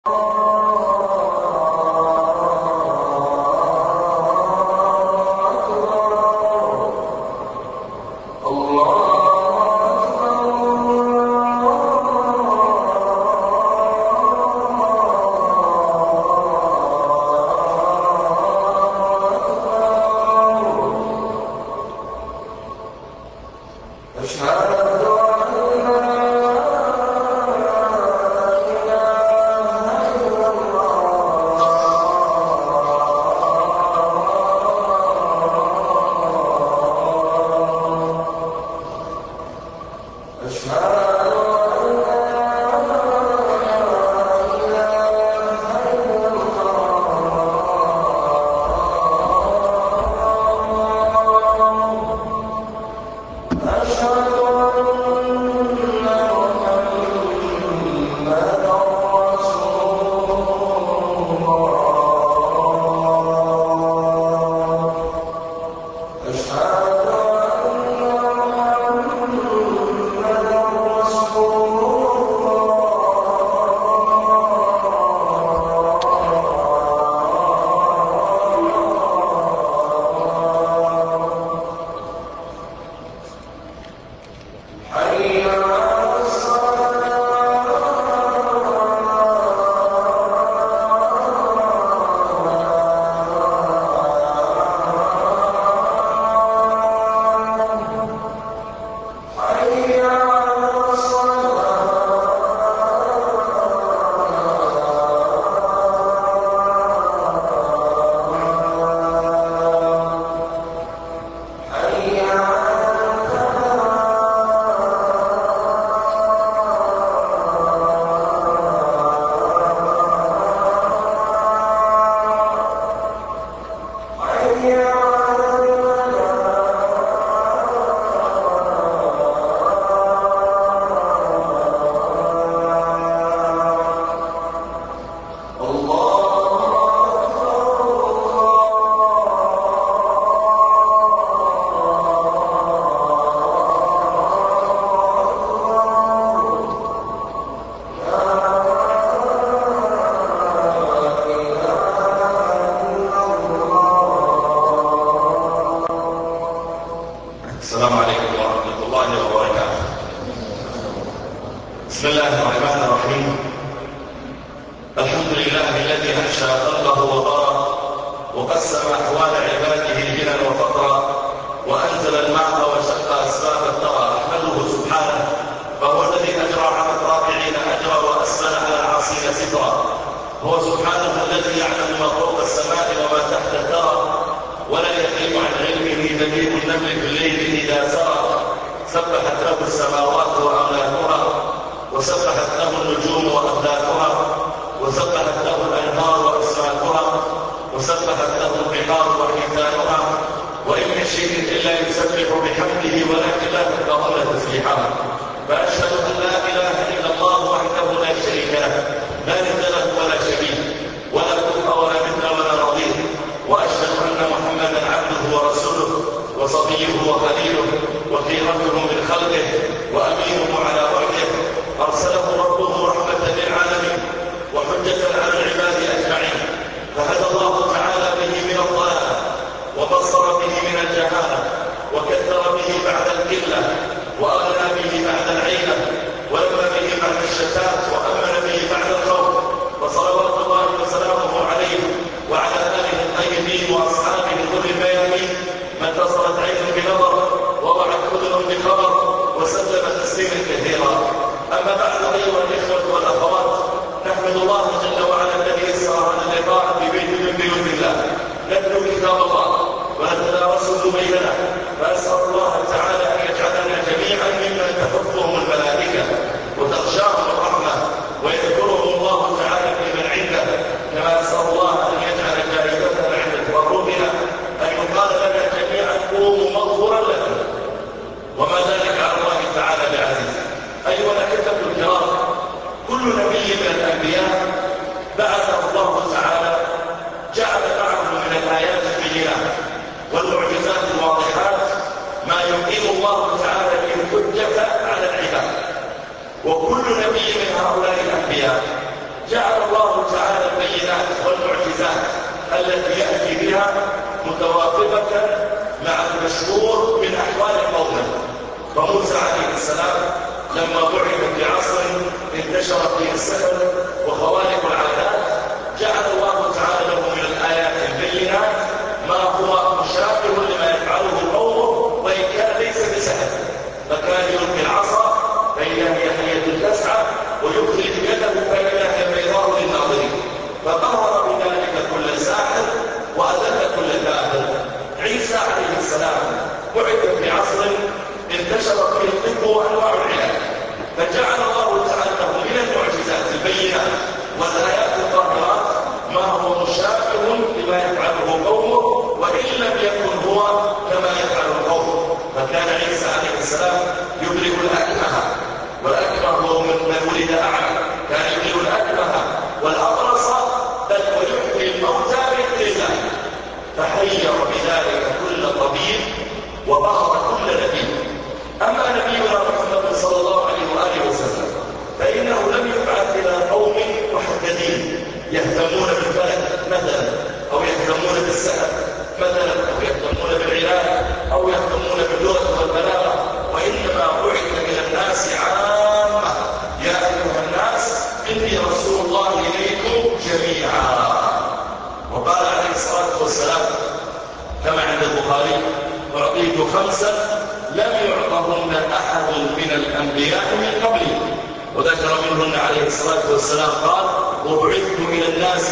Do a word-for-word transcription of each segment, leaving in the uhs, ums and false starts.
السلام عليكم ورحمة الله وبركاته. بسم الله الرحمن الرحيم. الحمد لله الذي أنشأ خلقه وبرأ وقسم أحوال عباده غنى وفقرا وأنزل الماء وشق أسباب الثرى. أحمده سبحانه فهو الذي أجرى على الراكعين أجرا وأسبل على العاصين سترا. هو سبحانه الذي يعلم ما فوق السماء وما تحت الثرى ولا يغيب عن علمه دبيب النمل في الليل إذا سرى. سبحت له السماوات وأملاكها وسبحت له النجوم وأفلاكها وسبحت له الأنهار وأسماكها وسبحت له البحار وحيتانها وإن من شيء إلا يسبح بحمده ولكن لا تفقهون تسبيحها. فأشهد أن لا إله إلا الله وحده لا شريك له لا ند له ولا شبيه ولا كفء ولا مثل ولا نظير. وأشهد أن محمدا عبده ورسوله وصفيه وخليله وخيرته من خلقه وأمينه على وحيه. أرسله ربه رحمة للعالمين وحجة على العباد أجمعين. فهدى الله تعالى به من الضلال وبصر به من الجهالة وكثر به بعد القلة وأغنى به بعد العيلة ولما به بعد الشتات وأمن به بعد الخوف. وصلوات الله وسلامه عليه وعلى آله الطيبين وأصحابه غر الميامين من اتصلت عين بنظر ووعت أذن بخبر وسلم تسليما كثيرا. أما بعد أيها الإخوة والأخوات، نحمد الله جل وعلا الذي يسر هذا اللقاء في بيت من بيوت الله نتلو كتاب الله ونتدارسه بيننا. فأسأل الله تعالى أن يجعلنا جميعا ممن تحفهم الملائكة وتغشاهم الرحمة ويذكرهم الله تعالى في من عنده. كما أسأل الله أن يجعل جائزتنا عند تقربنا أن يقال لنا جميعا قوموا مغفورا لكم وما ذلك على الله تعالى بعزيز. أيها الأحبة الكرام، كل نبي من الأنبياء بعثه الله تعالى جعل معه من الآيات البينات والمعجزات الواضحات ما يقيم الله تعالى به الحجة على العباد. وكل نبي من هؤلاء الأنبياء جعل الله التي يأتي بها متوافقة مع المشهور من أحوال قومه. فموسى عليه السلام لما بعث في عصر انتشر فيه السحر وخوارق العادات، جعل الله تعالى له من الآيات البينات ما هو مشابه لما يفعله قومه وإن كان ليس بسحر. فكان يلقي العصا فإذا هي حية تسعى ويخرج يده فإذا هي بيضاء للناظرين، فقهر بذلك كل ساحر وأذل كل كافر. عيسى عليه السلام بعث في عصر انتشر فيه الطب وأنواع العلاج، فجعل الله تعالى له من المعجزات البينات والآيات الظاهرات ما هو مشابه لما يفعله قومه وإن لم يكن هو كما يفعل القوم. فكان عيسى عليه السلام يبرئ الأكمه، والأكمه هو من ولد أعمى، كان يبرئ الأكمه والأبرص بل ويحيي الموتى بإذن الله، فحير بذلك كل طبيب وبهر كل نبي. أما نبينا محمد صلى الله عليه وآله وسلم فإنه لم يبعث إلى قوم محددين يهتمون بالفلك مثلا، أو يهتمون بالسحر مثلا، أو يهتمون بالعلاج، أو يهتمون باللغة والبلاغة، وإنما بعث إلى الناس عامة. يا أيها الناس إني رسول الله إليكم جميعا. وقال عليه الصلاة والسلام كما عند البخاري: أعطيت خمسا لم يعطهن أحد من الأنبياء من قبلي، وذكر منهن عليه الصلاة والسلام قال: وبعثت إلى الناس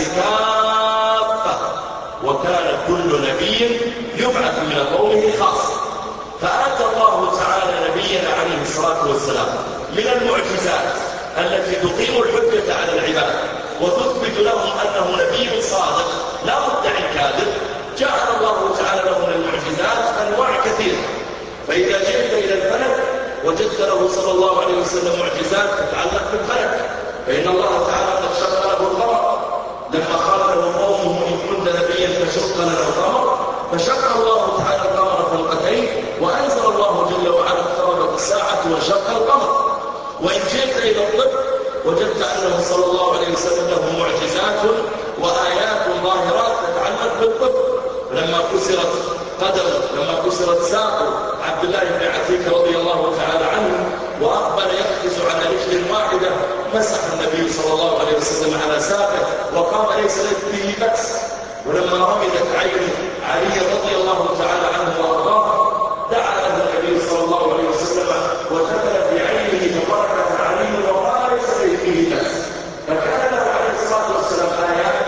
كافة. وكان كل نبي يبعث من قومه خاصة، فآتى الله تعالى نبينا عليه الصلاة والسلام من المعجزات التي تقيم الحجة على العباد وتثبت لهم أنه نبي صادق لا مدعي كاذب. جعل الله تعالى له من المعجزات أنواع كثيرة، فإذا جئت إلى الفلك وجدت له صلى الله عليه وسلم معجزات تتعلق بالفلك، فإن الله تعالى قد شق له القمر لما قال له قومه: إن كنت نبيا فشق لنا القمر، فشق الله تعالى القمر خلقتين، وأنزل الله جل وعلا: اقتربت الساعة وانشق القمر. وإن جئت إلى الطب وجدت أنه صلى الله عليه وسلم له معجزات وآيات ظاهرات تتعلق بالطب، لما كسرت قدم لما كسرت ساق عبد الله بن عتيك رضي الله تعالى عنه وأقبل يقفز على رجل واحدة، مسح النبي صلى الله عليه وسلم على ساقه وقام ليس به بأس. ولما رمدت عين علي رضي الله تعالى عنه وأرضاه دعا له النبي صلى الله عليه وسلم وجبل في عينه فبركت عليه وقال ليس به بأس. فكان له عليه الصلاة والسلام آيات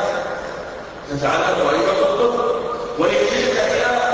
تتعلق أيضا بالطب. ويجب إلى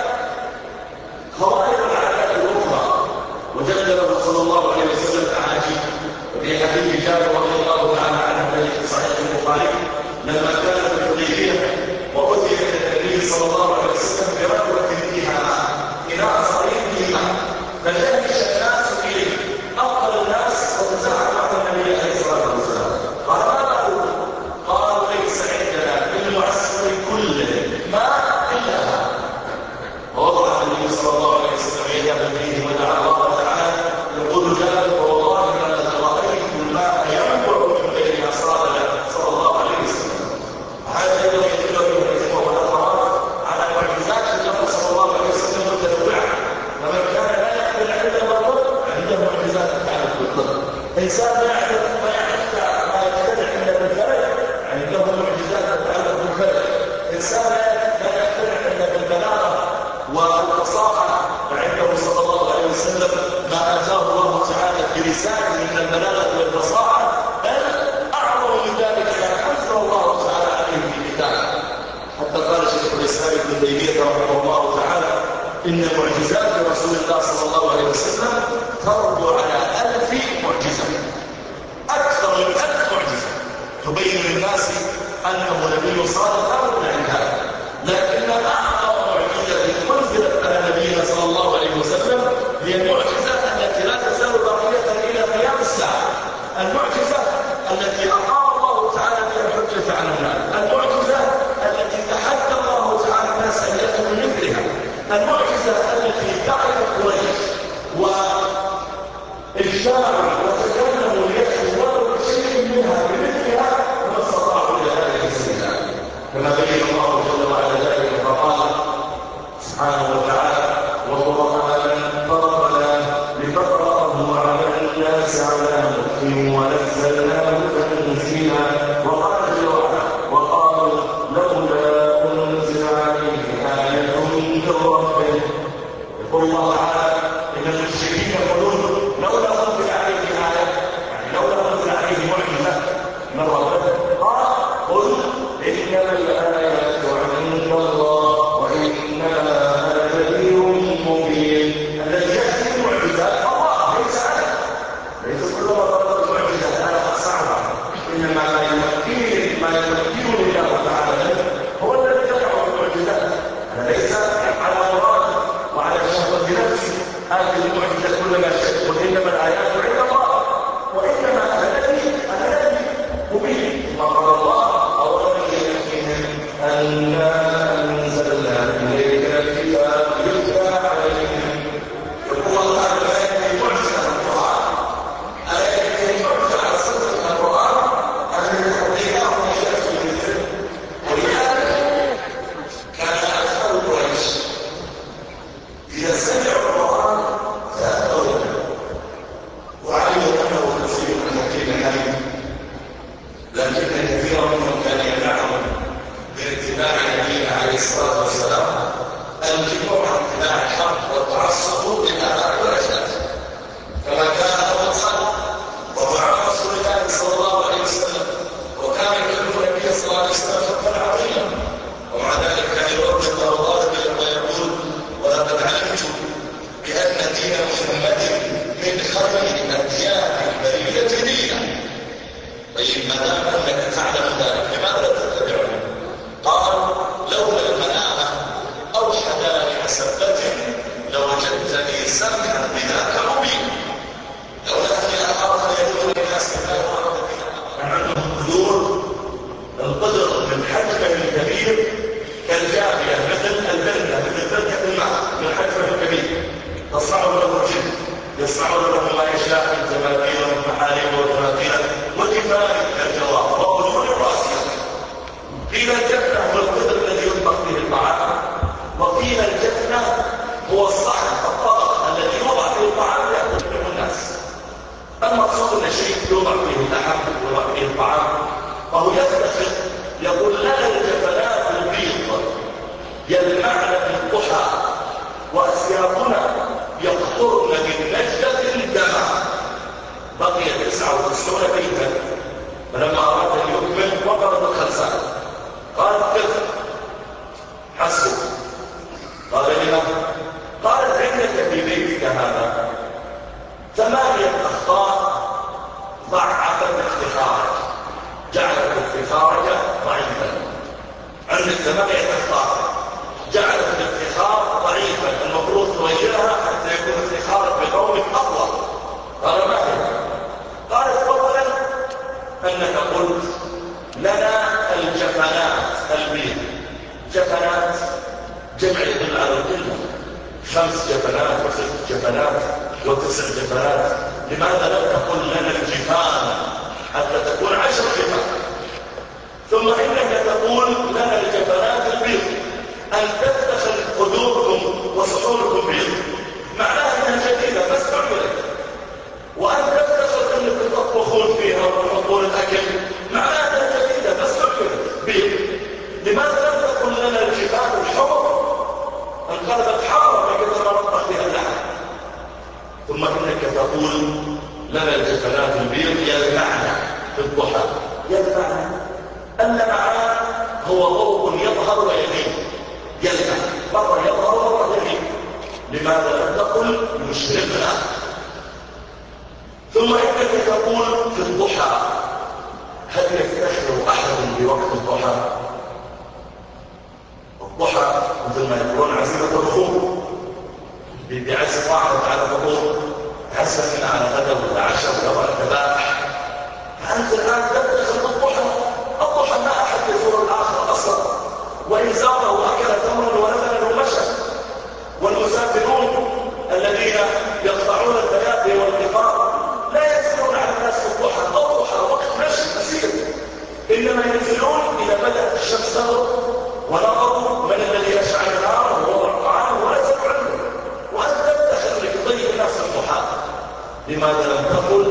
خوارق العادات الأخرى وجد له صلى الله عليه وسلم أعاجيب. وفي حديث جابر رضي الله تعالى عنه في صحيح البخاري لما كان في الحديبية وأتي إلى النبي صلى الله عليه وسلم بركوة فيها ماء، إناء صغير فيه ماء، فجلس الناس إليه، أقبل الناس وتزاحموا على النبي عليه الصلاة والسلام. قال: ماذا أقول؟ قال: ليس عندنا في المعسكر كله ماء إلا هذا. ووضع النبي صلى الله عليه وسلم يده فيه ودعا الله تعالى. يقول جابر: والله ما رأيت الماء ينبع من بين أصابع صلى الله عليه وسلم. هذا أيضا يدل به الإخوة والأخوات على معجزات النبي صلى الله عليه وسلم متنوعة. فمن كان لا يقبل عنده الطب عنده معجزات تتعلق بالطب. إنسان لا يعرف ما يعرف ما يقتنع عنده بالفلك عنده معجزات تتعلق بالفلك. إنسان لا يقتنع عنده بالبلاغة والفصاحة فعنده صلى الله عليه وسلم ما آتاه الله تعالى برسالة من البلاغة والفصاحة، بل أعظم من ذلك ما أنزل الله تعالى عليه في كتابه. حتى قال شيخ الإسلام ابن تيمية رحمه الله تعالى: إن معجزات رسول الله صلى الله عليه وسلم ترد على ألف معجزة، أكثر من ألف معجزة تبين للناس أنه نبي صادق لا بد من هذا. لكن أعظم معجزة أنزلت على نبينا صلى الله عليه وسلم هي المعجزة التي لا تزال باقية إلى قيام الساعة، المعجزة التي أقام الله تعالى بها الحجة على الناس، المعجزة التي تحدى الله تعالى الناس أن يأتوا بمثلها، المعجزة التي دعت قريش واجتمعوا وتكلموا ليأتوا ولو بشيء منها بمثلها ما استطاعوا إلى هذه السنة، كما بين الله جل وعلا حجمه الكبير كالجافية مثل البردة مثل بركة الماء من حجمه الكبير تصنعون له الجن يصنعون له ما يشاء من تماثيل ومحاريب وتماثيل وجفان كالجواب وقدور راسية. قيل الجفنة هو القدر الذي يطبخ به الطعام، وقيل الجفنة هو الصحن الطبق الذي يوضع فيه الطعام يأكل منه الناس. المقصود ان شيء يوضع فيه اللحم يوضع فيه الطعام، فهو يفتخر يقول لنا الجفنات البيض يلمعن في الضحى وأسيافنا يقطرن من نجدة دما. بقي تسعة وتسعون بيتا، فلما أراد أن يكمل وقرت الخمسان قالت كذا حسبه. قال لما؟ قالت عندك في بيتك هذا ثمانية أخطاء ضعفت افتخارك، جعلت افتخارك ضعيفا. عندك ثمانية أخطاء جعلت الافتخار ضعيفا، المفروض تغيرها حتى يكون افتخارك بقومك أقوى. قال ما هي؟ قالت أولا أنك قلت لنا الجفنات البيض. جفنات جمع يدل على القلة، خمس جفنات وست جفنات وتسع جفنات، لماذا لم تقل لنا الجفان حتى تكون عشر جفان؟ ثم إنك تقول لنا الجفنات البيض، أن تفتخر قدوركم وصحونكم بيض، معناها أنها جديدة بس تعملك. وأن تفتخر أنكم تطبخون فيها وتحطون الأكل، معناها أنها جديدة بس تعملك بيض. لماذا لم تقل لنا الجفان الحمر انقلبت حمرا بكثر ما نطبخ فيها اللحم؟ ثم إنك تقول لنا الجفنات البيض يلمعن في الضحى. يلمعن اللمعان هو ضوء يظهر ويغيب، يلمع مرة يظهر ومرة يغيب. لماذا لم تقل يشرقنا؟ ثم إنك تقول في الضحى. هل يفتخر أحد بوقت الضحى؟ الضحى مثل ما يقولون عزيمة الرخوم، بعزم واحد على فطور، عزم على غدا ولا عشاء ولا ولا ذبائح. فأنت الآن تفتخر بالضحى. الضحى ما أحد يزور الآخر أصلا، وإن زاره أكل تمرا ولبنا ومشى. والمسافرون الذين يقطعون البيادي والقطار لا ينزلون على الناس في الضحى. الضحى وقت مشي مسير، إنما ينزلون إذا بدأت الشمس تغرب ونظروا من الذي أشعل ناره ووضع طعامه ونزلوا عنه. وأنت تفتخر لتضيف الناس في الضحى. لماذا لم تقل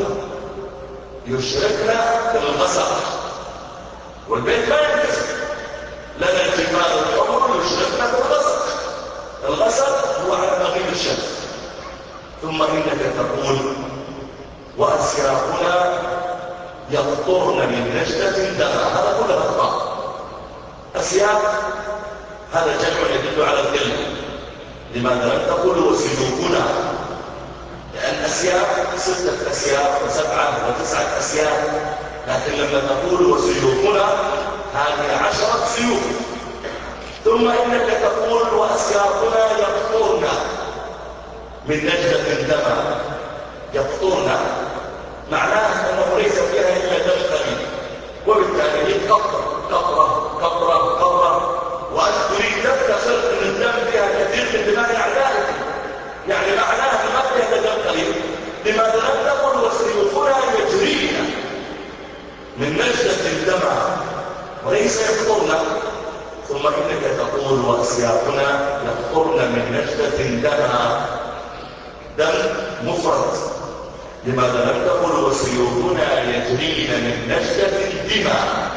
يشركنا بالغسق؟ والبيت ما ينكسر. لنا الجفان الحمر يشركنا بالغسق. الغسق هو على مغيب الشمس. ثم إنك تقول وأسيافنا يقطرن من نجدة دما. هذا كله أخطاء. أسياف هذا جمع يدل على القلة. لماذا لم تقل وسيوفنا؟ لأن أسياف ستة أسياف وسبعة وتسعة أسياف، لكن لما تقول وسيوفنا هذه عشرة سيوف. ثم إنك تقول وأسيافنا يقطرن من نجدة دما. يقطرن معناه أنه ليس فيها إلا دم قليل، وبالتالي هي قطرة قطرة قطرة قطرة. وأنت تريد تفتخر أن الدم فيها كثير من دماء أعدائك، يعني معناها ما فيها دم قليل. لماذا لم تقل وسيوفنا يجرين من نجدة دما وليس يقطرن؟ ثم إنك تقول وأسيافنا يقطرن من نجدة دما، دم مفرد. لماذا لم تقل وسيوفنا يجرين من نجدة دما؟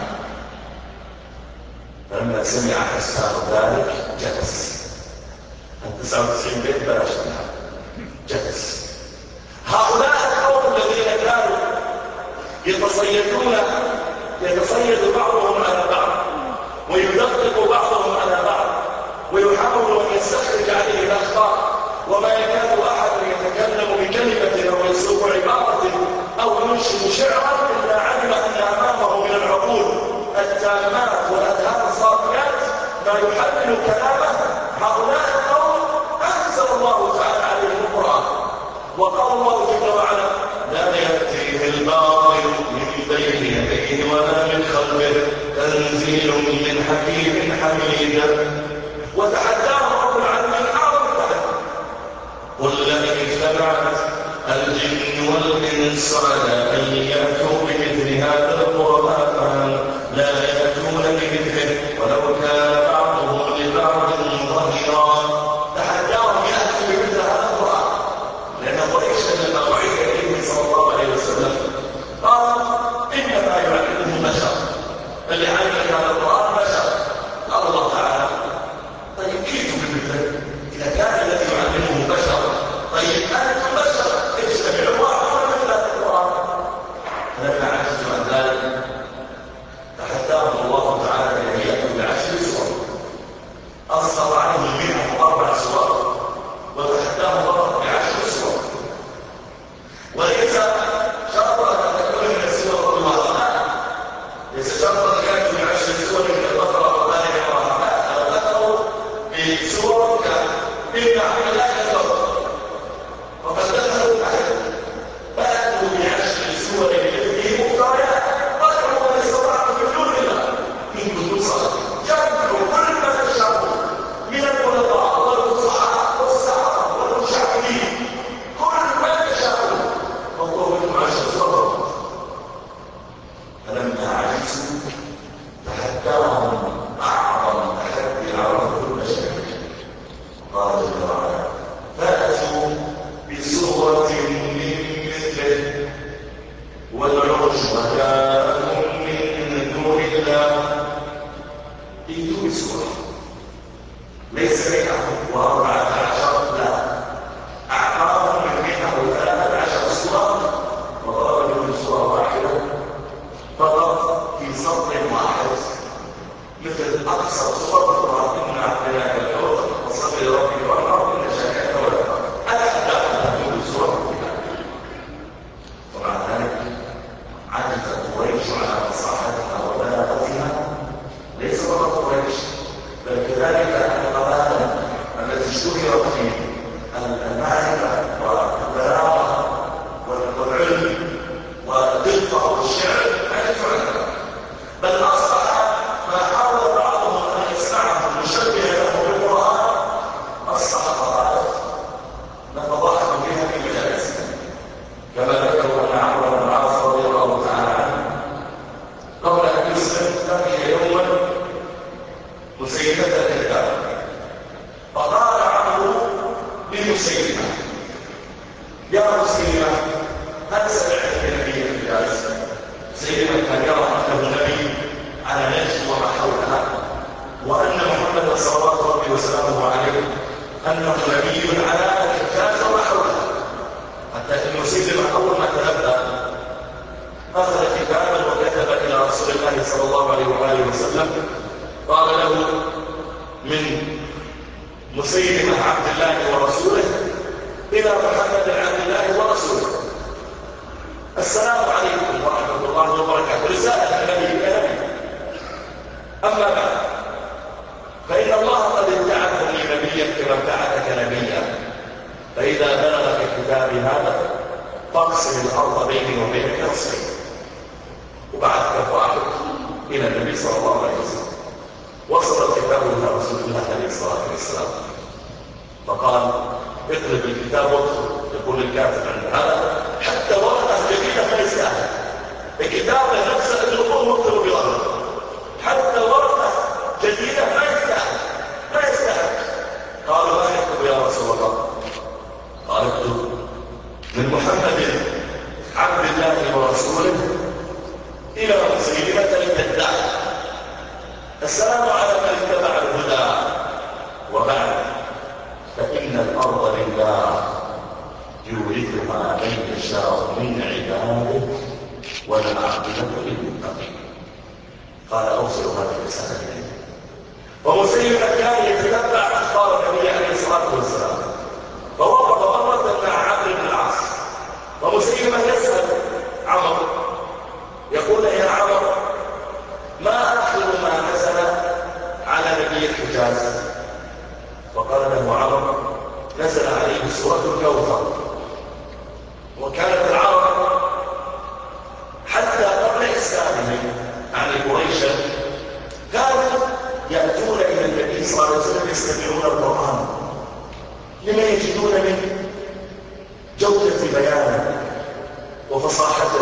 فلما سمع حسان ذلك جلس. التسعة وتسعين بيت بلاش منها، جلس. هؤلاء القوم الذين كانوا يتصيدون يتصيد بعضهم على بعض ويدقق بعضهم على بعض ويحاول أن يستخرج عليه الأخطاء، وما يكاد أحد يتكلم بكلمة أو يسوق عبارة أو ينشد شعرا إلا علم أن أمامه من العقول التامات والأذهان الصافيات ما يحلل كلامه. هؤلاء القوم أنزل الله تعالى عليهم القرآن، وقال الله جل وعلا لا يأتيه الباطل من بين يديه ولا من خلفه تنزيل من حكيم حميد. وتحداه رب العالمين أعظم التحدي: قل لئن اجتمعت الجن والإنس على أن يأتوا بمثل هذا القرآن لا يأتون بمثله ولو كان بعضهم لبعض ظهيرا. تحداهم يأتوا بمثل هذا القرآن، لأن قريشا لما بعث إليه صلى الله عليه وسلم قال إنما يعلمه بشر، اللي علم هذا القرآن بشر. قال الله تعالى: طيب كيف بمثله؟ إذا كان الذي يعلمه بشر، طيب أنتم بشر اجتمعوا واعملوا مثل هذا القرآن. فلما عجزوا عن ذلك تحداهم الله تعالى بأن يأتوا بعشر سور، أسقط عنهم منهم أربع سور وتحداهم فقط بعشر سور. وليس شرطا أن تكون من السور كلها، ليس شرطا أن يأتوا بعشر سور من البقرة وآل عمران، لو أتوا بسور كإن عبد الله يتوب وقد دخلوا الأهل فأتوا بعشر سور مثله مفتريات وادعوا من استطعتم من دون الله إن كنتم صادقين. جمعوا كل ما تشاءون من الخلطاء والفصحاء والسحرة والمشعوذين، كل ما تشاءون فاضربوا منهم عشر سور. فلما عجزوا تحداهم أعظم تحدي عرفه البشرية، قال جل وعلا: فأتوا بسورة من مثله وادعوا شهداءكم من دون الله. ائتوا بسورة ليس مئة وأربعة عشر، لا، أعطاهم من مئة وثلاثة عشر سورة وضرب منهم سورة واحدة فقط في سطر واحد، مثل أقصر سورة القرآن: إنا أعطيناك الكوثر فصل لربك وانحر إن شانئك هو الأبتر. أتحدى أن تكون سورة ومع ذلك عجزت قريش على فصاحتها وبلاغتها. ليس فقط قريش بل كذلك القبائل التي اشتهرت في المعرفة والبلاغة والعلم والدقة والشعر عجزوا عنها، بل أصبح ما حاول بعضهم أن يسمعه مشبه له بالقرآن أصبح قرآن نتضاحك بها في مجالسنا، كما ذكروا أن عمرو بن العاص رضي الله تعالى عنه قبل أن يسلم لقي يوما مسيلمة الكذاب، فقال عمرو لمسيلمة: يا مسيلمة هل سمعت بنبي في فارس؟ مسيلمة كان يرى أنه نبي على نجد وما حولها، وأن محمد صلوات ربي وسلامه عليه أنه نبي على الحجاز وما حولها، حتى أن مسيلمة أول ما تنبأ أخذ كتابا وكتب إلى رسول الله صلى الله عليه وآله وسلم، قال له: من مسيلمة عبد الله ورسوله إلى محمد عبد الله ورسوله، السلام عليكم ورحمة الله وبركاته، رسالة النبي إلى نبي. أما بعد، فإن الله قد ابتعثني نبيا كما ابتعثك نبيا، فإذا بلغ في كتابي هذا فاقسم الأرض بيني وبينك نصفين. وبعد كفاحه إلى النبي صلى الله عليه وسلم. وصل الكتاب إلى رسول الله عليه الصلاة والسلام، فقال: اقلب الكتاب وادخل. يقول الكاتب عند هذا: حتى ورقة جديدة ما يستاهل الكتاب نفسه الأمور مكتوب بظهره، حتى ورقة جديدة ما يستاهل ما يستاهل. قالوا: ما نكتب يا رسول الله؟ قال: اكتب: من محمد عبد الله ورسوله إلى مسيلمة الكذاب، السلام على من اتبع الهدى، وبعد، فإن الأرض لله يورثها من يشاء من عباده والعاقبة للمتقين. قال: أوصلوا هذه الرسالة إليه. ومسيلمة كان يتتبع أخبار النبي عليه الصلاة والسلام، فوقف مرة مع عمرو بن العاص، ومسيلمة يسأل عمرو يقول: يا عمرو، ما آخر ما نزل على نبي الحجاز؟ فقال له عمرو: نزل عليه سورة الكوثر. وكانت العرب حتى قبل إسلامهم، يعني قريشا، كانوا يستمعون القرآن لما يجدون من جودة بيانه وفصاحته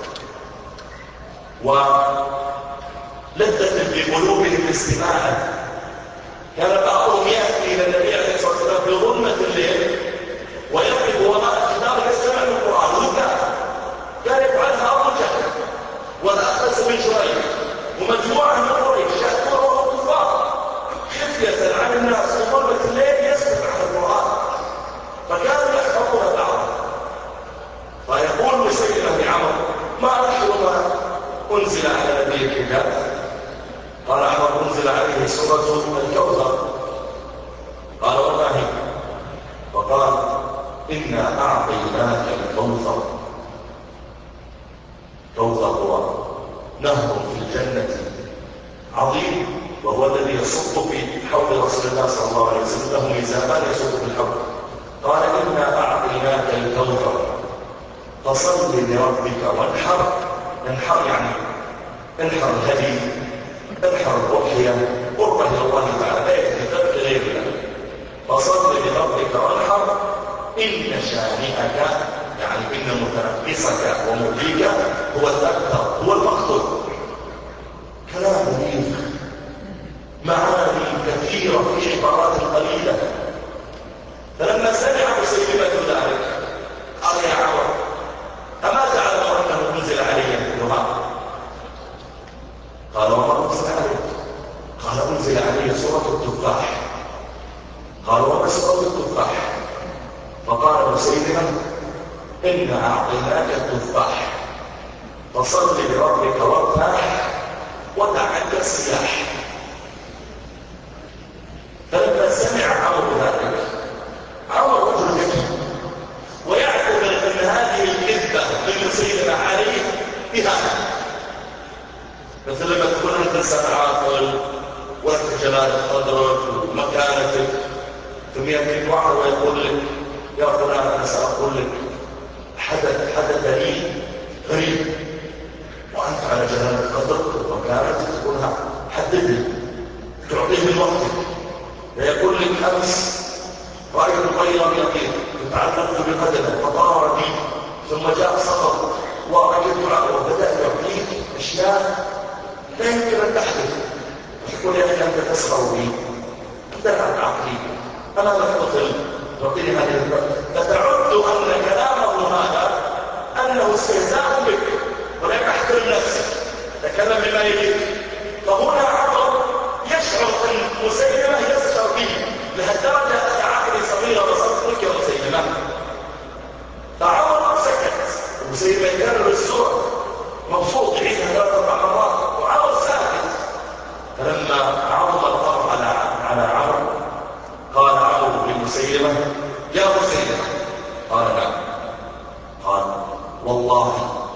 ولذة في قلوبهم استماعه. كان بعضهم يأتي إلى النبي عليه الصلاة والسلام في ظلمة الليل ويقف وراء الجدار يستمع للقرآن وكان كان يفعلها أبو جهل والأخنس بن شريح ومجموعة من قريش يأتون وهم كفار خفية عن الناس في ظلمة الليل يستمع القرآن، فكانوا يحفظون بعضهم. فيقول مسيلمة لعمر: ما نحن ما أنزل على نبي الكتاب؟ قال عمر: أنزل عليه سورة الكوثر. قال: وما هي؟ وقال: إنا أعطيناك الكوثر. كوثر هو نهر في الجنة عظيم، وهو الذي يصب في حوض رسول الله صلى الله عليه وسلم، له ميزان يصب في الحوض. قال: إنا أعطيناك الكوثر فصل لربك وانحر. انحر يعني انحر الهدي، انحر الأضحية، قربة إلى الله تعالى، لا يتكفل غير الله. فصل لربك وانحر إن شانئك يعني إن متنقصك ومؤذيك هو الأكثر، هو المقتول. كلام مبين، معاني كثيرة في عبارات قليلة. فلما سمع مسيلمة ذلك قال: يا عمر، أما تعلم أنه أنزل علي مثلها؟ قال: وما أنزل عليك؟ قال: أنزل علي سورة التفاح. قال: وما سورة التفاح؟ فقال مسيلمة: إنا أعطيناك التفاح فصل لربك وارتاح ودع عنك السياح. فلما سمع عمرو ذلك، عمرو رجل ذكي ويعتبر أن هذه الكذبة من مسيلمة عليه إهانة. مثل لما تكون أنت إنسان عاقل ولك جلالة قدرك ومكانتك، ثم يأتيك واحد ويقول لك: يا فلان أنا سأقول لك حدث حدث لي غريب، وأنت على جلالة قدرك ومكانتك تقولها حدثني، تعطيه من وقتك. فيقول لك: أمس رأيت طيرا يطير فتعلقت بقدمه فطار بي، ثم جاء صخر ورجلت عنه وبدأ يعطيك أشياء لا يمكن أن تحدث. تقول: يا أخي أنت تسخر بي، أنت لا عقلي، أنا لم أطل تعطيني هذه الفرق. فتعد أن كلامه هذا أنه استهزاء بك ولا يحترم نفسك، تكلم بما يليك. فهنا عمر يشعر أن مسيلمة يسخر به لهالدرجة أن عقلي صغيرة وصدقك يا مسيلمة. فعمر سكت، ومسيلمة يكرر السورة مبسوط يعيدها ثلاث أربع مرات وعمر ساكت. فلما عظم الأمر على على عمر قال عمرو لمسيلمة: يا مسيلمة. قال: نعم. قال: والله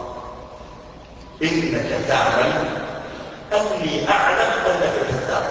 إنك تعلم أني أعلم أنك كذاب.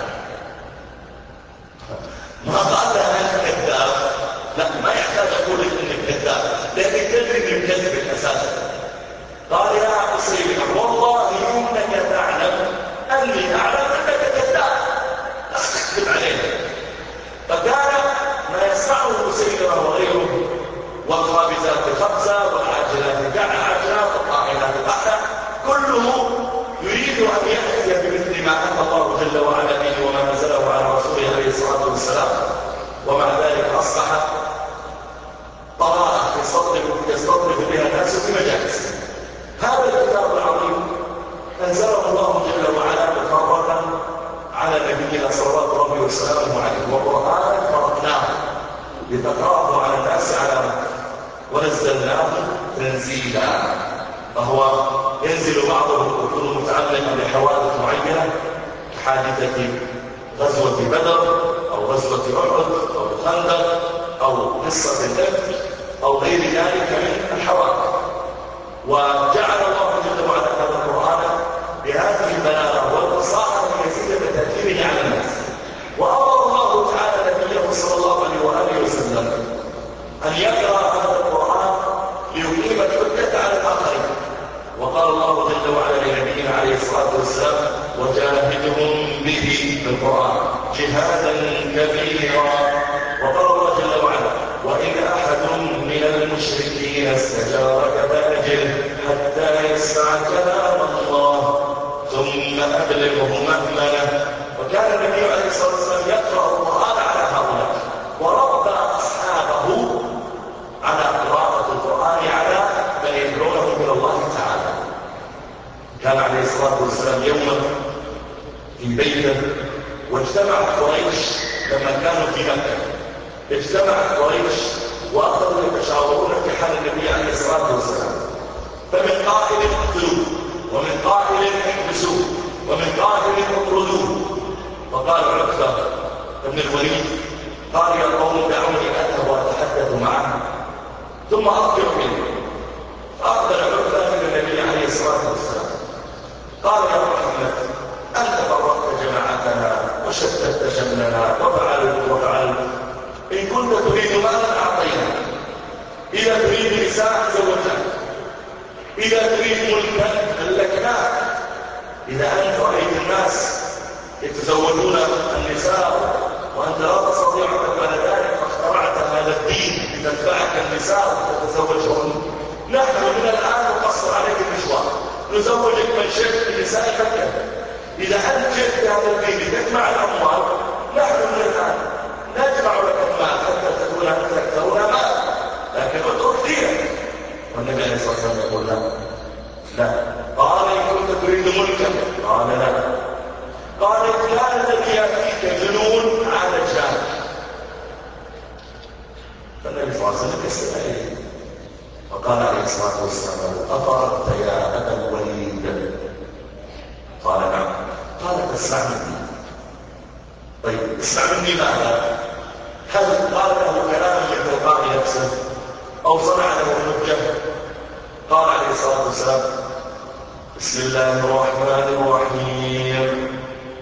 ما قال لها أنت كذاب، لا، ما يحتاج أقول لك أنك كذاب، لكن تدري من كذب الأساس. قال: يا مسيلمة، والله إنك تعلم أني أعلم أنك كذاب، لا تكذب علينا. فكان ما يسمعه مسيلمة وغيره والخابزات خبزة والعاجلات عجلة والطاعنات طحنا، كله يريد أن يأتي بمثل ما أتى الله جل وعلا به وما نزله على رسوله عليه الصلاة والسلام. ومع ذلك أصبح طرائق يستطرف بها الناس في مجالس. هذا الكتاب العظيم أنزله الله جل وعلا مفرقا على نبينا صلوات ربي وسلامه عليه، وقرآنا فرقناه لتقرأه على الناس على مكة، ونزلناه تنزيلا. فهو ينزل بعضه ويكون متعلقا بحوادث معينة كحادثة غزوة بدر أو غزوة أحد أو الخندق أو قصة الإفك أو غير ذلك من الحوادث. وجعل الله جل وعلا هذا القرآن بهذه البلاغة والفصاحة ليزيد بتأثيره على الناس. وأمر الله تعالى نبيه صلى الله عليه وآله وسلم أن يقرأ هذا القرآن ليقيم الحجة على الآخرين. وقال الله جل وعلا لنبينا عليه الصلاة والسلام: وجاهدهم به بالقرآن جهادا كبيرا. وقال الله جل وعلا: وإن أحد من المشركين استجارك فأجره حتى يسمع كلام الله ثم أبلغه مأمنه. وكان النبي عليه الصلاة والسلام يقرأ القرآن على هؤلاء، وربى أصحابه على قراءة القرآن على من يدعونهم إلى الله تعالى. كان عليه الصلاة والسلام يوما في بيته، واجتمعت قريش لما كانوا في مكة. اجتمعت قريش وأخذوا يتشاورون في حال النبي عليه الصلاة والسلام، فمن قائل اقتلوه، ومن قائل احبسوه، ومن قائل اطردوه. فقال عتبة بن الوليد: قال يا قوم دعوني أذهب وأتحدث معه ثم أرجع منه. فأقبل عتبة إلى النبي عليه الصلاة والسلام قال: يا محمد، أنت فرقت جماعتنا وشتت شملنا وفعلت وفعلت، إن كنت تريد مالا أعطينا، إذا تريد نساء زوجنا، إذا تريد ملكا ملكناك. إذا أنت رأيت الناس يتزوجون النساء وأنت لا تستطيع أن تفعل ذلك، فاخترعت هذا الدين لتتبعك النساء وتتزوجهن، نحن من الآن نقصر عليك المشوار، نزوجك من شئت من نساء مكة. إذا أنت جئت هذا الدين لتجمع الأموال، نحن من الآن نجمع لك المال حتى تكون أكثرون مال، لكن اترك دينك. والنبي عليه الصلاة والسلام يقول: لا لا. قال: إن كنت تريد ملكا؟ قال: لا. قال: إن كان الذي يأتيك جنون على جانب. فالنبي صلى الله عليه وسلم يسأل عليه، فقال عليه الصلاة والسلام: أفرقت يا أبا الوليد؟ قال: نعم. قال: تسمع مني؟ طيب اسمع مني ماذا؟ هل قال له كلام من تلقاء نفسه أو صنع له حجة؟ قال عليه الصلاة والسلام: بسم الله الرحمن الرحيم،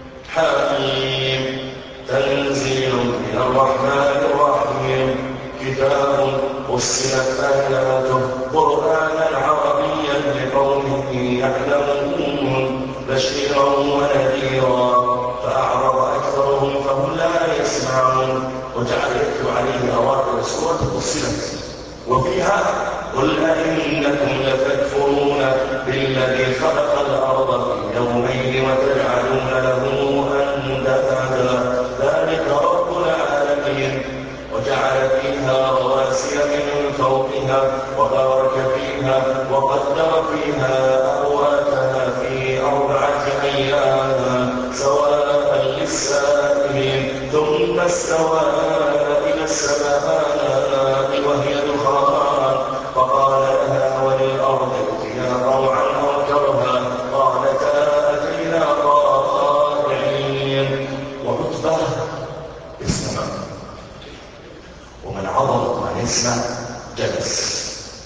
حميم، تنزيل من الرحمن الرحيم، كتاب فصلت آياته قرآنا عربيا لقوم يعلمون، بشيرا ونذيرا. فأعرض أكثرهم فهم لا يسمعون. وجعل يتلو عليه أواخر سورة فصلت وفيها: قل أئنكم لتكفرون بالذي خلق الأرض في يومين وتجعلون له أندادا ذلك رب العالمين. وجعل فيها رواسي من فوقها وبارك فيها وقدر فيها أقواتها في أربعة أيام سواء للسائلين، ثم استوى إلى السماء وهي دخان فقال لها وللأرض ائتيا طوعا أو كرها قالتا أتينا طائعين. وعتبة يسمع، ومن عظمة ما يسمع جلس،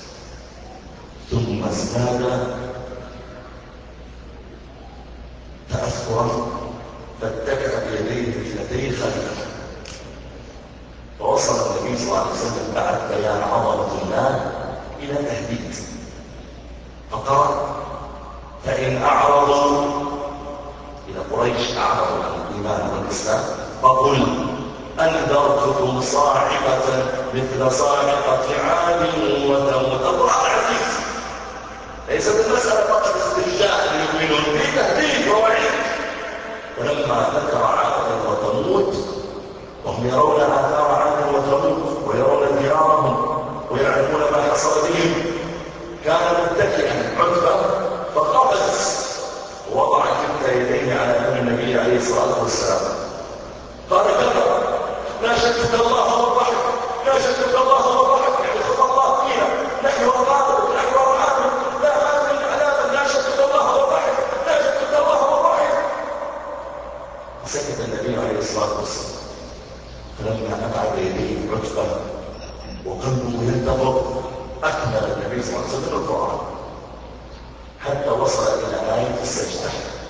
ثم ازداد تأثرا فاتكأ بيديه اثنتين خلفه. فوصل النبي صلى الله عليه وسلم بعد بيان عظمة الله إلى تهديد، فقال: فإن أعرضوا إلى قريش، أعرضوا عن الإيمان والإسلام، فقل أنذرتكم صاعقة مثل صاعقة عاد وثمود. القرآن عزيز، ليست المسألة فقط استرجاع ليؤمنون، في تهديد ووعيد. ولما ذكر عاد وثمود وهم يرون آثار عاد وثمود ويرون ديارهم ويعلمون ما حصل بهم، كان متكئا عتبة فقفز ووضع كلتا يديه على فم النبي عليه الصلاة والسلام. قال: كفر، ناشدتك الله والرحم، ناشدتك الله والرحم، يعني خطى الله فينا، نحن القادر، نحن العامل، لا آمن على من ناشدتك الله والرحم، ناشدتك الله والرحم. سكت النبي عليه الصلاة والسلام. فلما أبعد يديه عتبة وقلبه ينتظر، أكمل النبي صلى الله عليه وسلم القرآن حتى وصل إلى آية السجدة،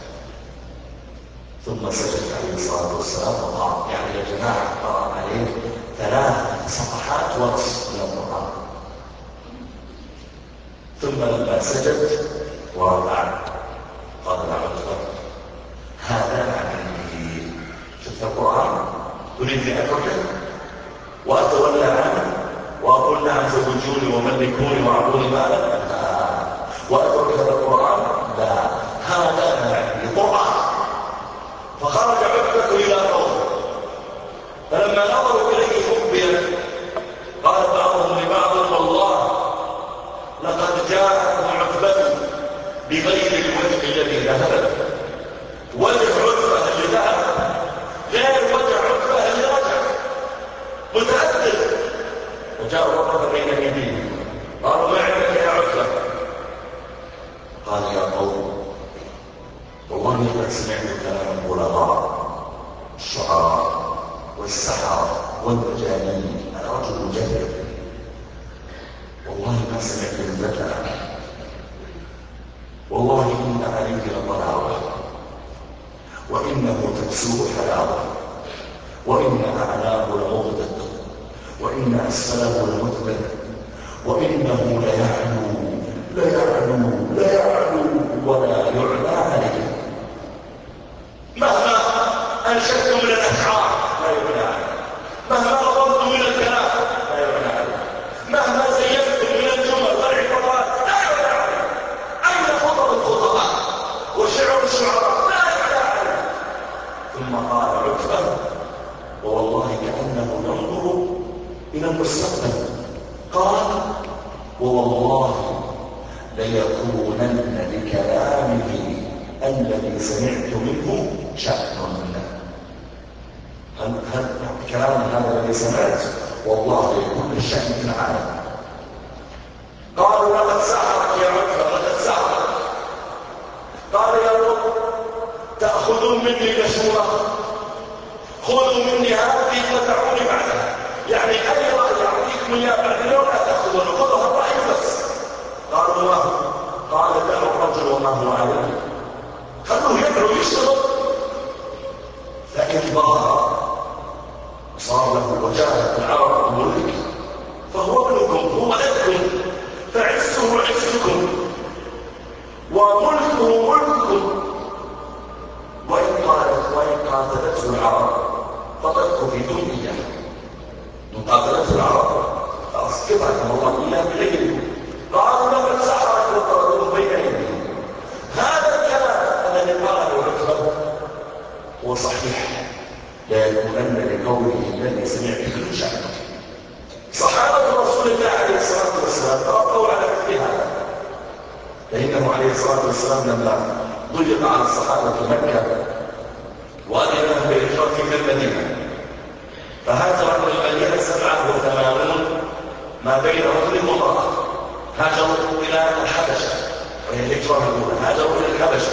ثم سجد عليه الصلاة والسلام وقرأ. يعني يا جماعة قرأ عليه ثلاث صفحات ونصف من القرآن. ثم لما سجد ورفع قال له عتبة: هذا عندي. شفت القرآن تريد أن أتركه وأتولى عنه وأقول نعم زوجوني وملكوني وأعطوني مالا؟ لا. وأترك هذا القرآن؟ لا. هذا أنا عندي قرآن. فخرج عتبة إلى قومه، فلما نظروا إليه مقبلا قال بعضهم لبعض والله لقد جاءكم عتبة بغير الوجه الذي ذهب. وجه عتبة اللي ذهب غير وجه عتبة اللي رجع، متأثر. فجاء وقف بين يديه قالوا ما عندك يا عتبة؟ قال يا قوم والله قد سمعت كلام البلغاء الشعراء والسحرة والمجانين، أنا رجل مجرب والله ما سمعت الذكر، والله إن عليك لطلاوة وإنه تكسوه حلاوة، وإن أعلاه لمغدد وإن أسفله لمثبت، وإنه ليعلو ليعلو ليعلو ولا يعلى عليه. مهما أنشدت من الأشعار لا يعلى عليه، مهما نظرت من الكلام لا يعلى عليه، مهما زينت من الجمل والعبارات لا يعلى عليه. أين خطب الخطباء وشعر الشعراء؟ لا يعلى عليه. ثم قال عتبة ووالله كأنه ينظر إلى المستقبل، قال ووالله ليكونن بكلامه الذي سمعت منه شأن. هل هل كلام هذا الذي سمعت والله يكون الشأن في العالم. قالوا لقد سحرك يا عتبة، لقد سحرك. قال يا رب تأخذون مني مشورة، خذوا مني هذه فتعوني بعدها، يعني أي رأي يعطيكم يا بعد اليوم لا تأخذون، خذوا الرأي بس. قالوا ما هو؟ قال دعوا الرجل وما هو عليه، خلوه يدعو يشتغل. لكن ظهر صار له وجاهة العرب الملك، فهو ابنكم هو ولدكم، فعزه عزكم وملكه ملككم. وإن قالت وإن قاتلته العرب فقدكم إياه، من قاتلته العرب فأسقطكم الله إلا بغيره. قالوا لقد سحرك وطردوه بين يديه. هذا الكلام الذي قاله عتبة هو صحيح، لا يكونن لقوله الذي سمعت من شأنه. صحابة رسول الله عليه الصلاة والسلام توقعوا على مثل هذا، فإنه عليه الصلاة والسلام لما ضيق على الصحابة في مكة وأذن لهم بالهجرة إلى المدينة، فهاجر من المدينة سبعة وثمانون ما بين رجل وامرأة، هاجروا إلى الحبشة وهي الهجرة الأولى، هاجروا إلى الحبشة.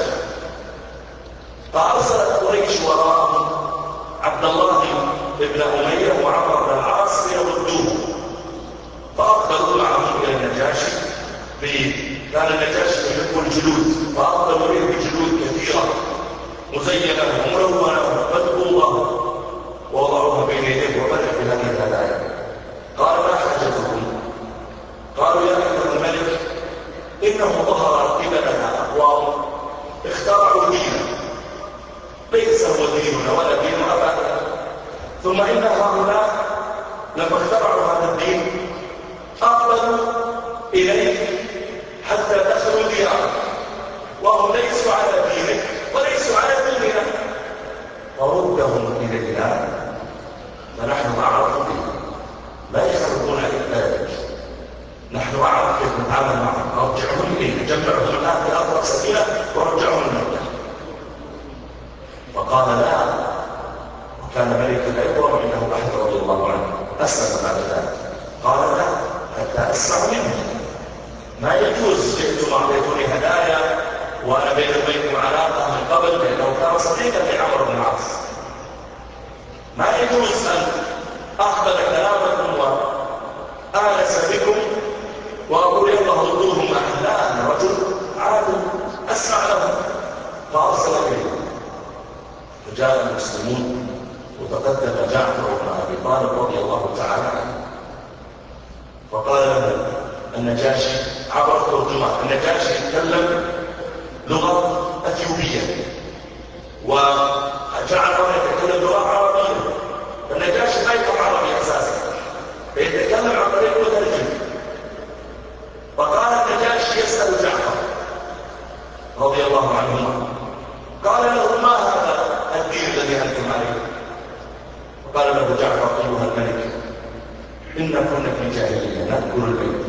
فأرسلت قريش وراءهم عبد الله بن أمية وعمر بن العاص ليردوه، فأقبلوا معهم إلى النجاشي. كان النجاشي يحب الجلود، فأقبلوا إليه بجلود كثيرة مزينة وملونة مدبوغة، ووضعوها بين يديه وبدأ بهذه الهدايا. قال ما حاجتكم؟ قالوا يا أيها الملك إنه ظهر قبلنا أقوام اخترعوا دينا ليس هو ديننا ولا دين أبائنا، ثم إن هؤلاء لما اخترعوا هذا الدين أقبلوا إليه حتى دخلوا ديارا وهم ليسوا على دينك وليسوا على ديننا، فردهم إلينا فنحن أعرف به، لا يخرجون عن ذلك، نحن أعرف كيف نتعامل معهم، أرجعهم إلينا، جمعهم الآن في أرض سكينة ورجعهم المكة. فقال لا، وكان ملكا أيضا وإنه أحد رضي الله عنه أسلم بعد ذلك. قال لا حتى أسمع منه، ما يجوز جئتم أعطيتوني هدايا وأنا بين وبينكم علاقة من قبل، لأنه كان صديقا لعمر بن العاص، ما يجوز أن أقبل كلامكم وآنس بكم وأقول يلا ردوهم معي، لا، أنا رجل عادل أسمع لهم. فأرسل إليه فجاء المسلمون وتقدم جعفر بن أبي طالب رضي الله تعالى عنه، فقال له النجاشي عبر الترجمان، النجاشي يتكلم لغة أثيوبية وجعفر يتكلم لغة عربية، النجاشي ما يفهم عربي أساسا، فيتكلم عن طريق مترجم. فقال النجاشي يسأل جعفر رضي الله عنهما، قال له ما هذا الدين الذي أنتم عليه؟ وقال له جعفر أيها الملك إن كنا في جاهلية نأكل البيت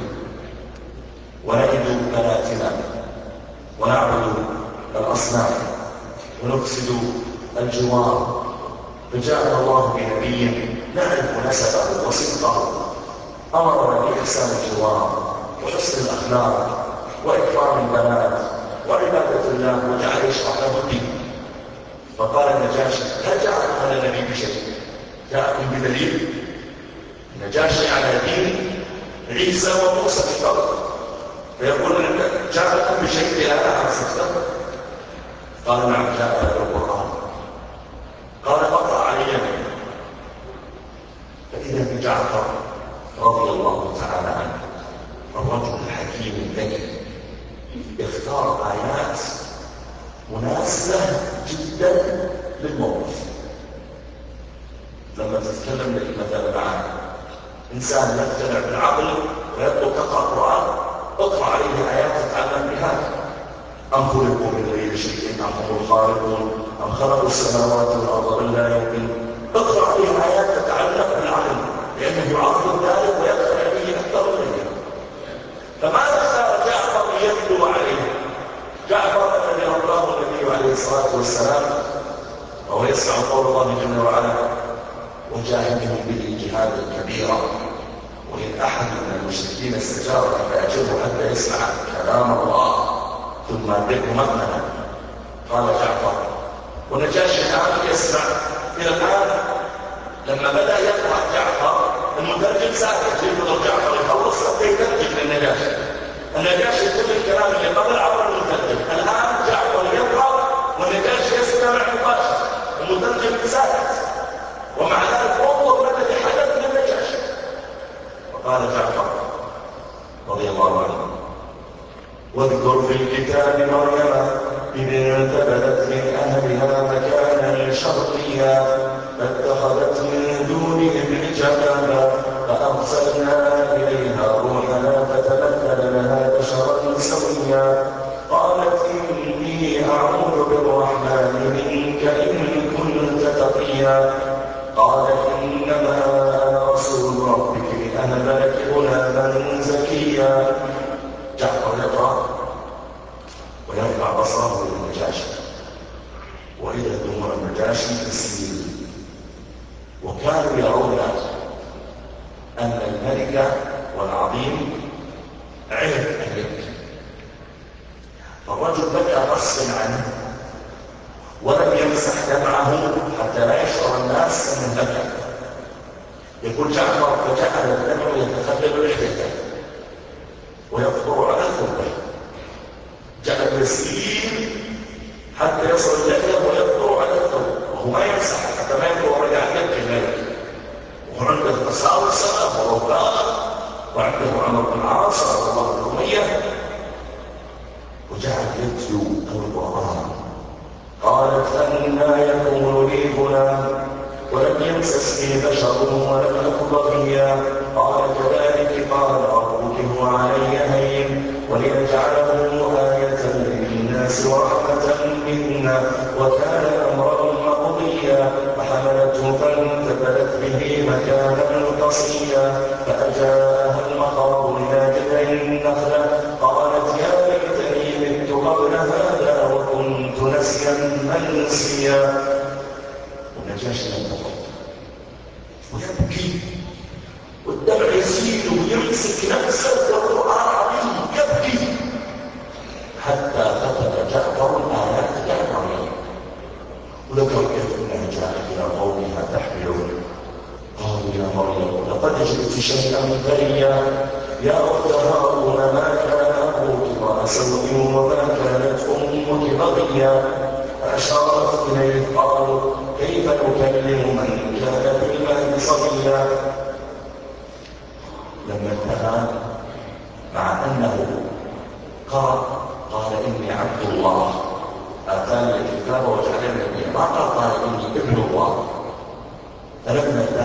ونعد بناتنا ونعبد الأصنام ونفسد الجوار، فجاءنا الله بنبي نعرف نسبه وصدقه أمرنا بإحسان الجوار وحسن الأخلاق وإكرام البنات وعبادة الله وجعل يشرح له الدين. فقال النجاشي لا جاءكم هذا النبي بشيء، جاءكم بدليل. النجاشي على دين عيسى وموسى في قبل، فيقول جاءكم بشيء دلالة على صدقه؟ قال نعم جاءنا بالقرآن. قال فاقرأ علي. فإذا بجعفر رضي الله تعالى عنه الرجل الحكيم الذكي اختار آيات مناسبة جدا للموقف. لما تتكلم لك مثلا مع إنسان يقتنع بالعقل ويطلب تقرأ القرآن، اقرأ عليه آيات تتعلم بهذا. أم خلقوا من غير شيء أم هم الخالقون أم خلقوا السماوات والأرض بل لا يمكن. اقرأ عليه آيات تتعلق بالعقل لأنه يعظم ذلك ويقتنع به أكثر منه. فماذا اختار جعفر ليتلو عليه؟ جعفر الذي رباه النبي عليه الصلاة والسلام وهو يسمع قول الله جل وعلا وجاهدهم به جهادا كبيرا وإن أحد من المشركين استجارك فأجره حتى يسمع كلام الله ثم أدركه مأمنا. قال جعفر ونجاشي الآن يسمع. إلى الآن لما بدأ يقرأ جعفر المترجم ساكت ينتظر جعفر يخلص حتى يترجم للنجاشي. النجاشي يتم الكلام اللي قبل عبر المترجم. الآن جعفر يقرأ والنجاشي يستمع مباشرة، المترجم ساكت، ومع ذلك انظر ما الذي حدث للنجاشي. وقال جعفر رضي الله عنه واذكر في الكتاب مريم إذ انتبذت من أهلها مكانا شرقيا فاتخذت من دونهم حجابا فأرسلنا إليها روحنا فتمثل لها بشرا سويا قالت إني أعوذ بالرحمن منك إن كنت تقيا قال إنما أنا رسول ربك لأهب لك غلاما زكيا. جعفر يقرأ ويرفع بصره للنجاشي وإذا دموع النجاشي تسيل. وكانوا يرون أن الملك والعظيم عرف أن يبكي. فالرجل بكى غصبا عنه ولم يمسح دمعه حتى لا يشعر الناس أنه بكى. يقول جعفر فجعل الدمع يتخلل لحيته ويفطر على ثوبه، جعل يسير حتى يصل اللحية ويفطر على الثوب وهو ما يمسح حتى ما يفطر ورجع يبكي الملك. وعنده قساوسة ورهبان وعنده عمر بن العاص رضي الله عنه أمية، وجعل يتلو القرآن. قالت أنى يكون لي غلام ولم يمسسني بشر ولم أك بغيا قال كذلك قال ربك هو علي هين ولنجعله آية للناس ورحمة منا وكان أمرا مقضيا فحملته فانتبذت به مكانا قصيا فأجاءها المخاض إلى جذع النخلة قالت يا ليتني مت قبل هذا وكنت نسيا منسيا. والنجاشي ينتظر ويبكي والدمع يسيل ويمسك نفسه والقرآن العظيم يبكي حتى كتب جعفر الآيات جعفرية وذكر كيف انها جاءت الى قومها تحمله قالوا يا مريم لقد جئت شيئا فريا يا اخت هارون ما كان ابوك امرأ سوء وما كانت امك بغيا فاشارت اليه قالوا كيف نكلم من كان في المهد صبيا. لما انتهى مع انه قرأ قال اني عبد الله آتاني الكتاب وجعلني نبيا، ما قال قال إني ابن الله. فلما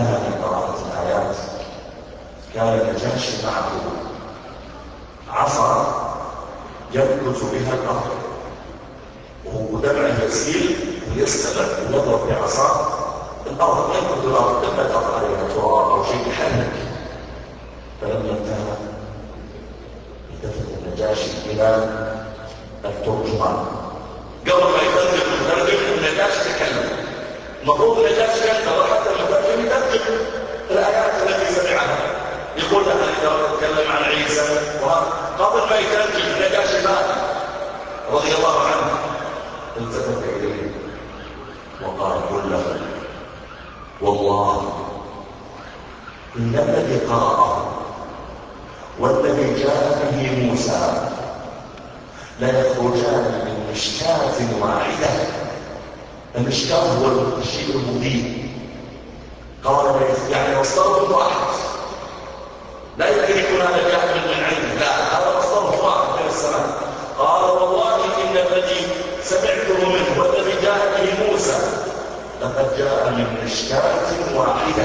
ينبت بها الأرض، وهو دمع يسيل ويستمر ويضرب بعصاه الأرض، ينبت الأرض لما تقع عليها تراب أو شيء يحرك. فلما انتهى التفت النجاشي إلى الترجمان قبل ما يترجم المترجم. النجاشي تكلم، المفروض النجاشي ينتظر حتى المترجم يترجم الآيات التي سمعها، يقول لها إذا تتكلم عن عيسى قبل ما يترجم النجاشي مات رضي الله عنه. التفت إليه وقال قل له والله إن الذي قرأه والذي جاء به موسى لا يخرجان من مشكاة واحدة. المشكاة هو الشيء المبين، قال يعني مصدر واحد، لا يمكن يكون هذا جاء من عنده، لا هذا مصدر واحد من السماء. قال والله إن الذي سمعته منه والذي جاء به موسى لقد جاء من مشكاة واحدة.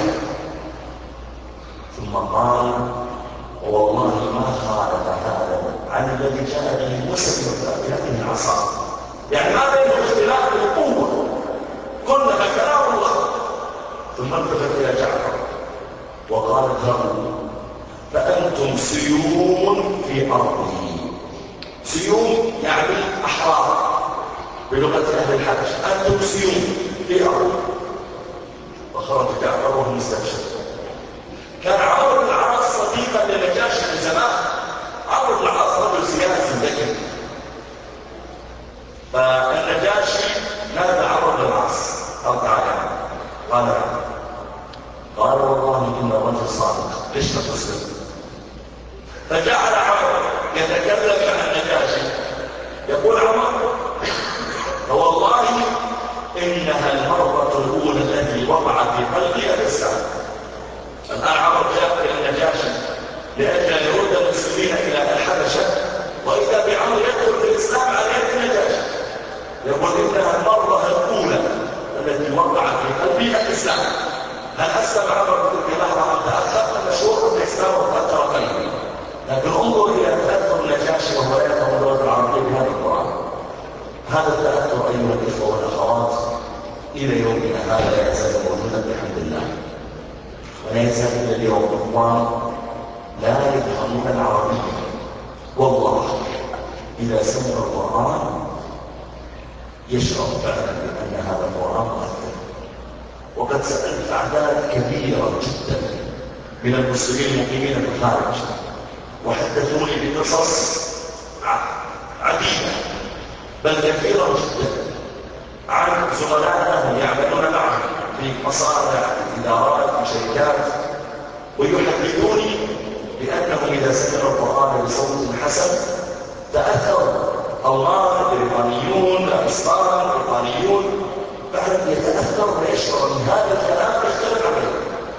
ثم قال والله ما خالف هذا عن الذي جاء به موسى بهذه العصا، يعني ما بين اختلاف القوة كلها كلام الله. ثم التفت إلى جعفر وقال اذهبوا فأنتم سيوم في أرضه. سيوم يعني أحرار بلغة أهل الحبش، أنتم سيوم في أرضه. وخرج جعفر وهو مستبشر. كان عمرو بن العاص صديقا للنجاشي من زمان. عمرو بن العاص رجل سياسي ذكي، فالنجاشي نادى عمرو بن العاص قال تعالى، قال قال والله إن الرجل صادق ليش ما تسلم؟ فجعل عمرو يتكلم عن النجاشي يقول عمرو فوالله إنها المرة الأولى التي وقع في قلبي الإسلام. الآن عمرو جاء إلى النجاشي لأجل أن يرد المسلمين إلى الحبشة، وإذا بعمر يدخل في الإسلام على يد النجاشي يقول إنها المرة الأولى التي وقع في قلبي الإسلام. هل أسلم عمر في لحظة أن تأخر؟ مشهور الإسلام وتأثر قلبه، لكن انظر إلى تأثر النجاشي وهو لا يفهم اللغة العربية بهذا القرآن. هذا التأثر أيها الإخوة والأخوات إلى يومنا هذا لا يزال موجودا بحمد الله، ولا يزال إلى اليوم إخوان لا يفهمون العربية. والله إذا سمعوا القرآن يشعر فعلا بأن هذا القرآن مؤثر. وقد سألت أعداد كبيرة جدا من المسلمين المقيمين في الخارج وحدثوني بقصص عديدة بل كثيرة جدا عن زملاء لهم يعملون معهم في مصانع في إدارات في شركات، ويحدثوني بأنهم إذا سمعوا القرآن بصوت حسن تأثروا. الله بريطانيون أسبان بريطانيون فعلا يتأثر ويشعر من هذا الكلام يختلف عليه.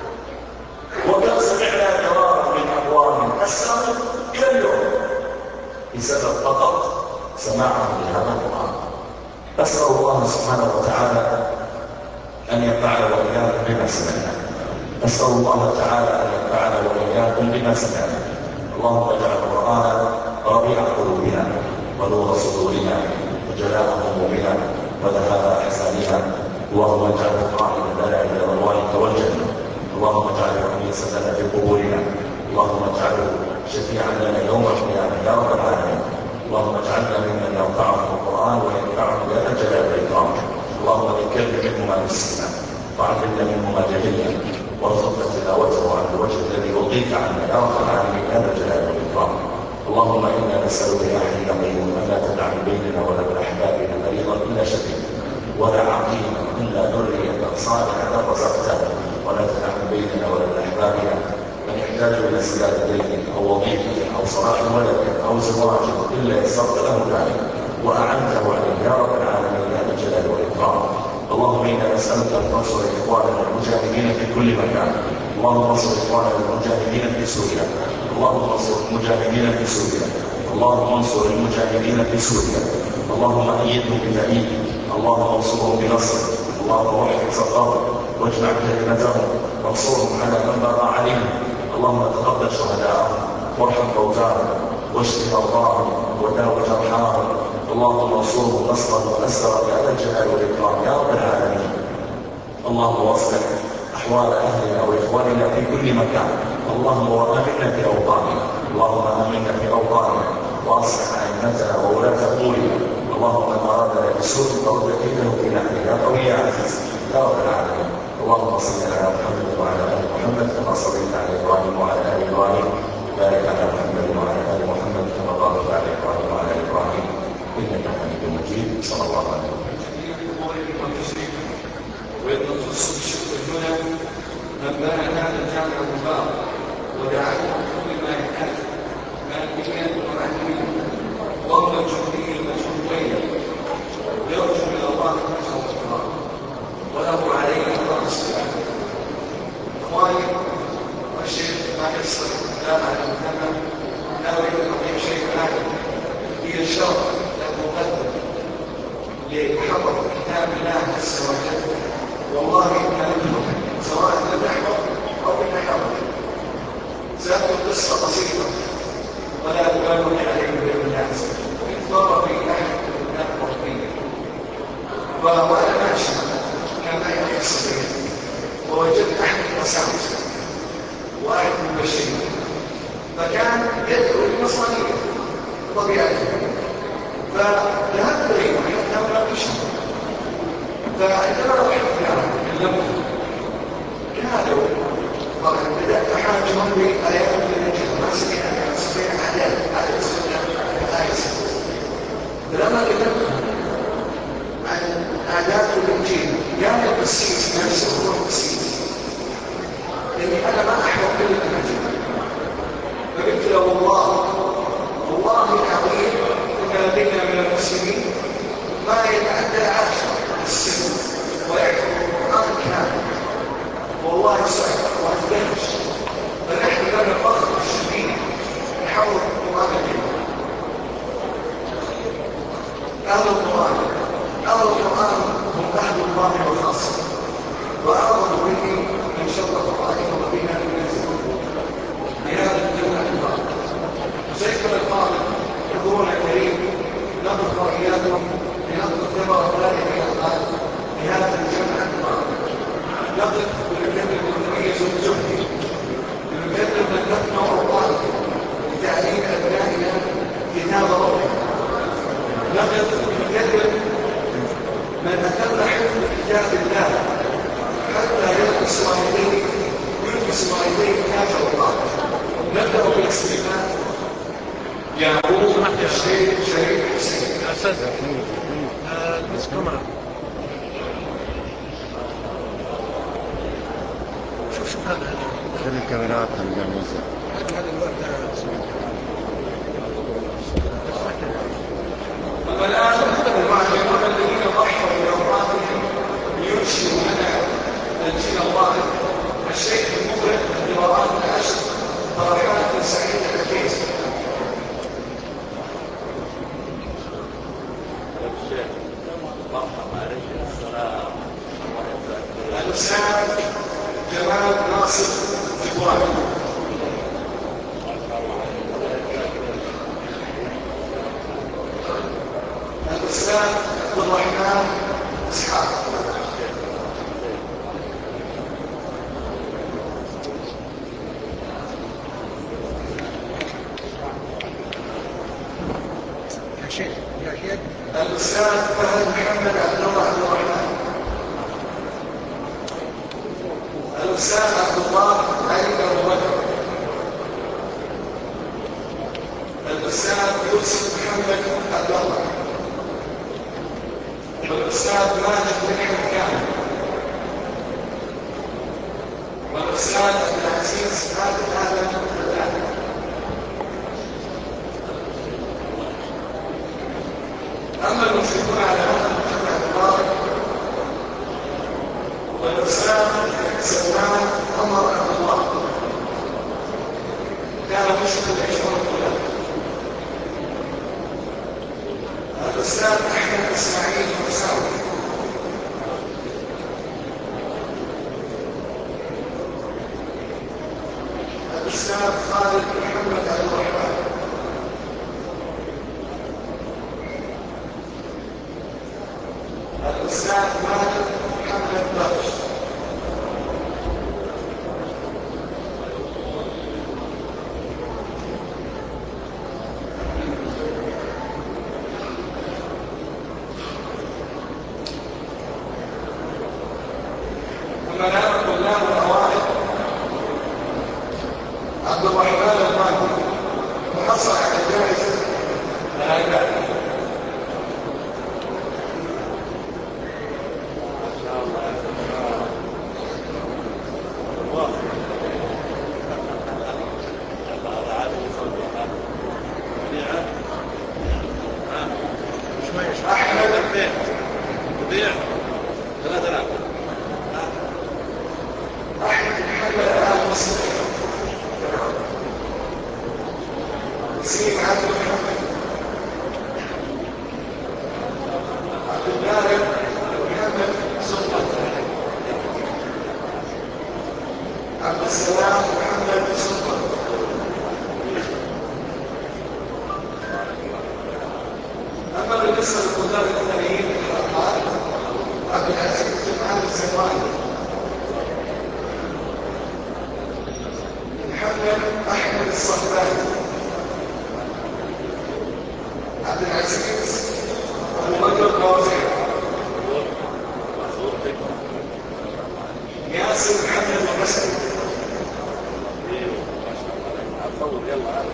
وكم سمعنا جواب من أقوام أسلموا إلى اليوم بسبب فقط سماعهم لهذا القرآن. أسأل الله سبحانه وتعالى أن ينفعنا وإياكم بما سمعنا. أسأل الله تعالى أن ينفعنا وإياكم بما سمعنا. اللهم اجعل القرآن ربيع قلوبنا ونور صدورنا وجلاء همومنا وذهاب أحزاننا. اللهم اجعله قائدا لنا إلى رضوانك والجنة. اللهم اجعله أنيسا لنا في قبورنا. اللهم اجعله شفيعا لنا يوم القيامة يا رب العالمين. اللهم اجعلنا ممن ينفعه القرآن وينفعه يا الجلال والإكرام. اللهم ذكرنا منه ما نسينا وعلمنا منه ما جهلنا وارزقنا تلاوته على الوجه الذي يرضيك عنا يا رب العالمين يا ذا الجلال والإكرام. اللهم إنا نسألك يا حي يا قيوم أن لا تدع من بيننا ولا من أحبابنا مريضا إلا شفينا ولا عقيما إلا ذرية صالحة رزقته، ولا تدع من بيننا ولا من أحبابنا من يحتاج إلى سداد دين أو وظيفة أو صلاح ولد أو زواج إلا يسرت له ذلك وأعنته عليه يا رب العالمين يا ذا الجلال والإكرام. اللهم إنا نسألك أن تنصر إخواننا المجاهدين في كل مكان. اللهم انصر إخواننا المجاهدين في سوريا. اللهم انصر المجاهدين في سوريا. اللهم انصر المجاهدين في سوريا. اللهم أيدهم بتأييدك. اللهم انصرهم بنصرك. اللهم وحد صفهم واجمع كلمتهم وانصرهم على من بغى عليهم. اللهم تقبل شهداءهم وارحم موتاهم واشف مرضاهم وداو جرحاهم، اللهم انصرهم نصرا مؤثرا يا ذا الجلال والاكرام يا رب العالمين. اللهم اصلح احوال اهلنا واخواننا في كل مكان، اللهم وامنا في اوطاننا، اللهم امنا في اوطاننا واصلح ائمتنا وولاة امورنا، اللهم من ارادنا بسوء فرد كيده في نحره يا قوي يا عزيز يا رب العالمين. اللهم صل على محمد وعلى ال محمد كما صليت على ابراهيم وعلى ال ابراهيم، بارك على محمد وعلى ال محمد كما باركت على ابراهيم وعلى ال ابراهيم انك حميد مجيد. صلى الله عليه وسلم. ويطلق الشكر هنا من بنى هذا الجامع المبارك ودعته بكل ما يحتاج ماديا ومعنويا وهو الجهدي المجهودين، يرجو من الله نفسه والقرار وله عليه الله الصلاة. اخواني والشيخ ما يصل لا على المهمه لا يريد تقديم شيء ولكن هي الشرط المقدم لحفظ كتاب الله عز وجل. والله كان سواء بالنحو او بالنحو سأذكر قصه بسيطه ولا أبالغ عليه بين الناس ضرب في نحو النحو الربيع. وانا ماشي كان معي صغير ووجدت احد المساجد واحد من المشايخ فكان يدعو للنصرانيه طبيعته، فذهبت اليه حتى مناقشه. فعندما رحت كلمته كانوا طبعا بدات احاجهم بايات الانجيل ما سمعنا سمعنا اعداد عدد الايات. فلما كلمته عن اعداد الانجيل كان القسيس نفسه هو القسيس لاني انا ما احفظ كل الانجيل. فقلت له والله والله العظيم ان لدينا من المسلمين ما يتعدى العشره السن ويحفظ القرآن كامل والله صعب وأندهش. فنحن لنا فخر شديد نحفظ القرآن الكريم. أهل القرآن أهل القرآن هم أهل الله وخاصة وأعظم به من شرف عليهم بنا المنزل بهذا الجمع المبارك. شيخنا الفاضل حضورنا الكريم نظر إياكم لنظر ثمر ذلك الأقل بهذا الجمع المبارك. نقف بالكلمة المتميز والجهد بالكلمة من نفنى الله لتعليم أبنائنا كتاب ربنا. نقف بالكلمة من أتم حفظ كتاب الله حتى يلبس والديه ويلبس والديه كتاب الله. نبدأ بالاستماع يعقوب الشيخ شريف حسين. أستاذ البس كاميرا شوف شوف هذا خلي الكاميرات من الموزع هذا الوقت والآن المعلمون الذين ضحوا بأوقاتهم لينشئوا لنا الجيل الواحد. الشيخ المبرد القراءات العشر فرحات سعيد الحديث. الأستاذ جمال ناصر جبران. الأستاذ عبد الرحمن إسحاق. يا شيخ يا شيخ الأستاذ فهد محمد عبد الله عبد الرحمن. الأستاذ عبد الله علي أبو بكر. الأستاذ يوسف محمد عبد الله. والأستاذ ماجد بن حكام. والأستاذ عبد العزيز خالد آدم الآن. أما المشركون على هذا المجتمع المبارك والأستاذ سلمان عمر عبد الله كان مشرك العشرون الأولى. الأستاذ أحمد إسماعيل مساوي. الأستاذ خالد محمد عبد الرحمن. عبد السلام محمد سلطان. أما بالنسبة للطلاب الثانيين في الأربعة عبد العزيز سبحان السيطاني، محمد أحمد الصهباني، عبد العزيز أبو بكر القاضي، ياسر محمد المسلم،